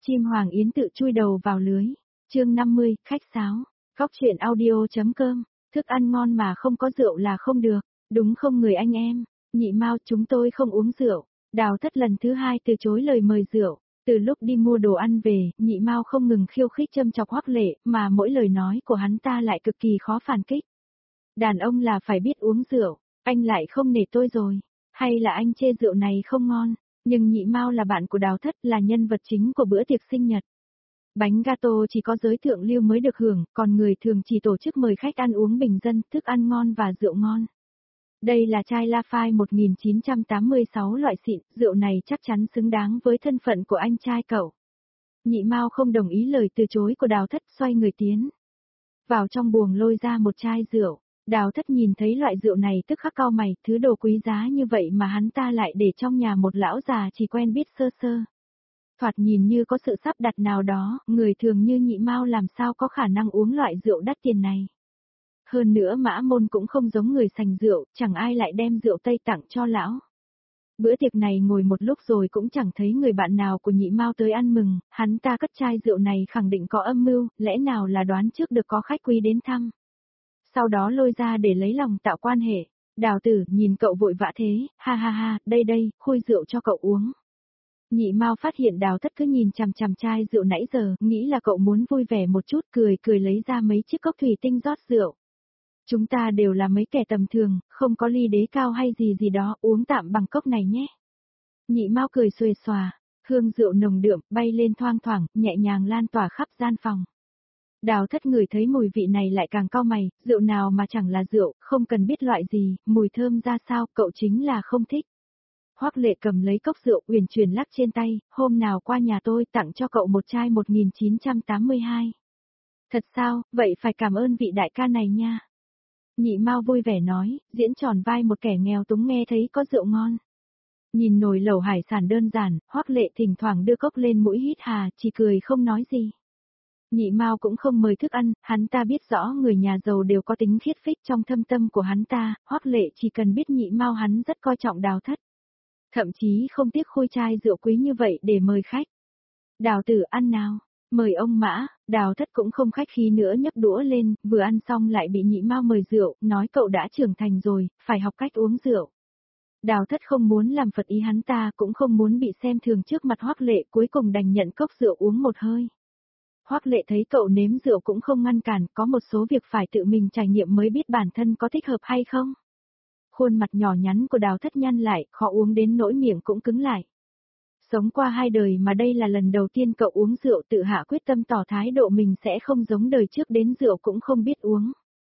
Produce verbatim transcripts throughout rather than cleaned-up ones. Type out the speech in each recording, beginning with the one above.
Chim hoàng yến tự chui đầu vào lưới. Chương năm mươi, khách sáo. Góc truyện audio.com. Thức ăn ngon mà không có rượu là không được, đúng không người anh em? Nhị Mao, chúng tôi không uống rượu. Đào Thất lần thứ hai từ chối lời mời rượu. Từ lúc đi mua đồ ăn về, Nhị Mao không ngừng khiêu khích châm chọc Hoắc Lệ, mà mỗi lời nói của hắn ta lại cực kỳ khó phản kích. Đàn ông là phải biết uống rượu, anh lại không nể tôi rồi, hay là anh chê rượu này không ngon? Nhưng Nhị Mao là bạn của Đào Thất, là nhân vật chính của bữa tiệc sinh nhật. Bánh gato chỉ có giới thượng lưu mới được hưởng, còn người thường chỉ tổ chức mời khách ăn uống bình dân, thức ăn ngon và rượu ngon. Đây là chai Lafite một nghìn chín trăm tám mươi sáu loại xịn, rượu này chắc chắn xứng đáng với thân phận của anh trai cậu. Nhị Mao không đồng ý lời từ chối của Đào Thất, xoay người tiến vào trong buồng lôi ra một chai rượu. Đào Thất nhìn thấy loại rượu này tức khắc cau mày, thứ đồ quý giá như vậy mà hắn ta lại để trong nhà một lão già chỉ quen biết sơ sơ. Thoạt nhìn như có sự sắp đặt nào đó, người thường như Nhị Mao làm sao có khả năng uống loại rượu đắt tiền này. Hơn nữa Mã Môn cũng không giống người sành rượu, chẳng ai lại đem rượu Tây tặng cho lão. Bữa tiệc này ngồi một lúc rồi cũng chẳng thấy người bạn nào của Nhị Mao tới ăn mừng, hắn ta cất chai rượu này khẳng định có âm mưu, lẽ nào là đoán trước được có khách quý đến thăm. Sau đó lôi ra để lấy lòng tạo quan hệ. Đào tử, nhìn cậu vội vã thế, ha ha ha, đây đây, khui rượu cho cậu uống. Nhị Mao phát hiện Đào Thất cứ nhìn chằm chằm chai rượu nãy giờ, nghĩ là cậu muốn vui vẻ một chút, cười cười lấy ra mấy chiếc cốc thủy tinh rót rượu. Chúng ta đều là mấy kẻ tầm thường, không có ly đế cao hay gì gì đó, uống tạm bằng cốc này nhé. Nhị Mao cười xuề xòa, hương rượu nồng đượm, bay lên thoang thoảng, nhẹ nhàng lan tỏa khắp gian phòng. Đào Thất ngửi thấy mùi vị này lại càng cau mày, rượu nào mà chẳng là rượu, không cần biết loại gì, mùi thơm ra sao, cậu chính là không thích. Hoắc Lệ cầm lấy cốc rượu uyển chuyển lắc trên tay, hôm nào qua nhà tôi tặng cho cậu một chai một nghìn chín trăm tám mươi hai. Thật sao, vậy phải cảm ơn vị đại ca này nha. Nhị Mao vui vẻ nói, diễn tròn vai một kẻ nghèo túng nghe thấy có rượu ngon. Nhìn nồi lẩu hải sản đơn giản, Hoắc Lệ thỉnh thoảng đưa cốc lên mũi hít hà, chỉ cười không nói gì. Nhị Mao cũng không mời thức ăn, hắn ta biết rõ người nhà giàu đều có tính khiết phích trong thâm tâm của hắn ta, Hoắc Lệ chỉ cần biết Nhị Mao hắn rất coi trọng Đào Thất. Thậm chí không tiếc khui chai rượu quý như vậy để mời khách. Đào tử ăn nào, mời ông Mã. Đào Thất cũng không khách khí nữa nhấc đũa lên, vừa ăn xong lại bị Nhị Mao mời rượu, nói cậu đã trưởng thành rồi, phải học cách uống rượu. Đào Thất không muốn làm phật ý hắn ta, cũng không muốn bị xem thường trước mặt Hoắc Lệ, cuối cùng đành nhận cốc rượu uống một hơi. Hoắc Lệ thấy cậu nếm rượu cũng không ngăn cản, có một số việc phải tự mình trải nghiệm mới biết bản thân có thích hợp hay không. Khuôn mặt nhỏ nhắn của Đào Thất nhăn lại, khó uống đến nỗi miệng cũng cứng lại. Sống qua hai đời mà đây là lần đầu tiên cậu uống rượu, tự hạ quyết tâm tỏ thái độ mình sẽ không giống đời trước, đến rượu cũng không biết uống.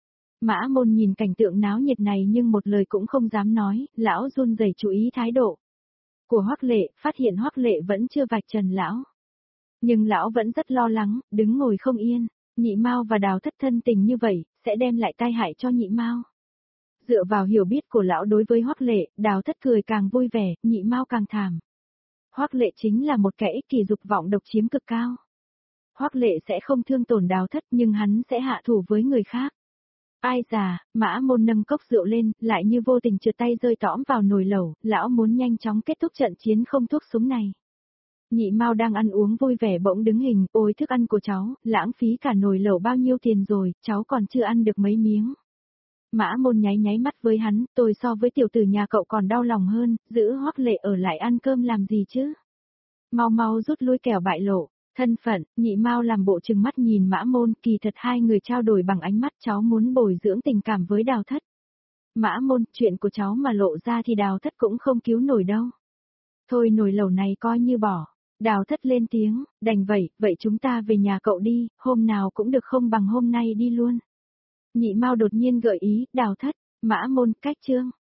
Mã Môn nhìn cảnh tượng náo nhiệt này nhưng một lời cũng không dám nói, lão run rẩy chú ý thái độ của Hoắc Lệ, phát hiện Hoắc Lệ vẫn chưa vạch trần lão. Nhưng lão vẫn rất lo lắng, đứng ngồi không yên. Nhị Mao và Đào Thất thân tình như vậy, sẽ đem lại tai hại cho Nhị Mao. Dựa vào hiểu biết của lão đối với Hoắc Lệ, Đào Thất cười càng vui vẻ, Nhị Mao càng thảm. Hoắc Lệ chính là một kẻ ích kỷ dục vọng độc chiếm cực cao. Hoắc Lệ sẽ không thương tổn Đào Thất nhưng hắn sẽ hạ thủ với người khác. Ai già, Mã Môn nâng cốc rượu lên, lại như vô tình trượt tay rơi tõm vào nồi lẩu, lão muốn nhanh chóng kết thúc trận chiến không thuốc súng này. Nhị Mao đang ăn uống vui vẻ bỗng đứng hình, ôi thức ăn của cháu, lãng phí cả nồi lẩu bao nhiêu tiền rồi, cháu còn chưa ăn được mấy miếng. Mã Môn nháy nháy mắt với hắn, tôi so với tiểu tử nhà cậu còn đau lòng hơn, giữ Hoắc Lệ ở lại ăn cơm làm gì chứ? Mau mau rút lui kẻo bại lộ. Thân phận, Nhị Mao làm bộ trừng mắt nhìn Mã Môn, kỳ thật hai người trao đổi bằng ánh mắt, cháu muốn bồi dưỡng tình cảm với Đào Thất. Mã Môn, chuyện của cháu mà lộ ra thì Đào Thất cũng không cứu nổi đâu. Thôi nồi lẩu này coi như bỏ. Đào Thất lên tiếng, đành vậy, vậy chúng ta về nhà cậu đi, hôm nào cũng được không bằng hôm nay đi luôn. Nhị Mao đột nhiên gợi ý, Đào Thất, Mã Môn, cách chương.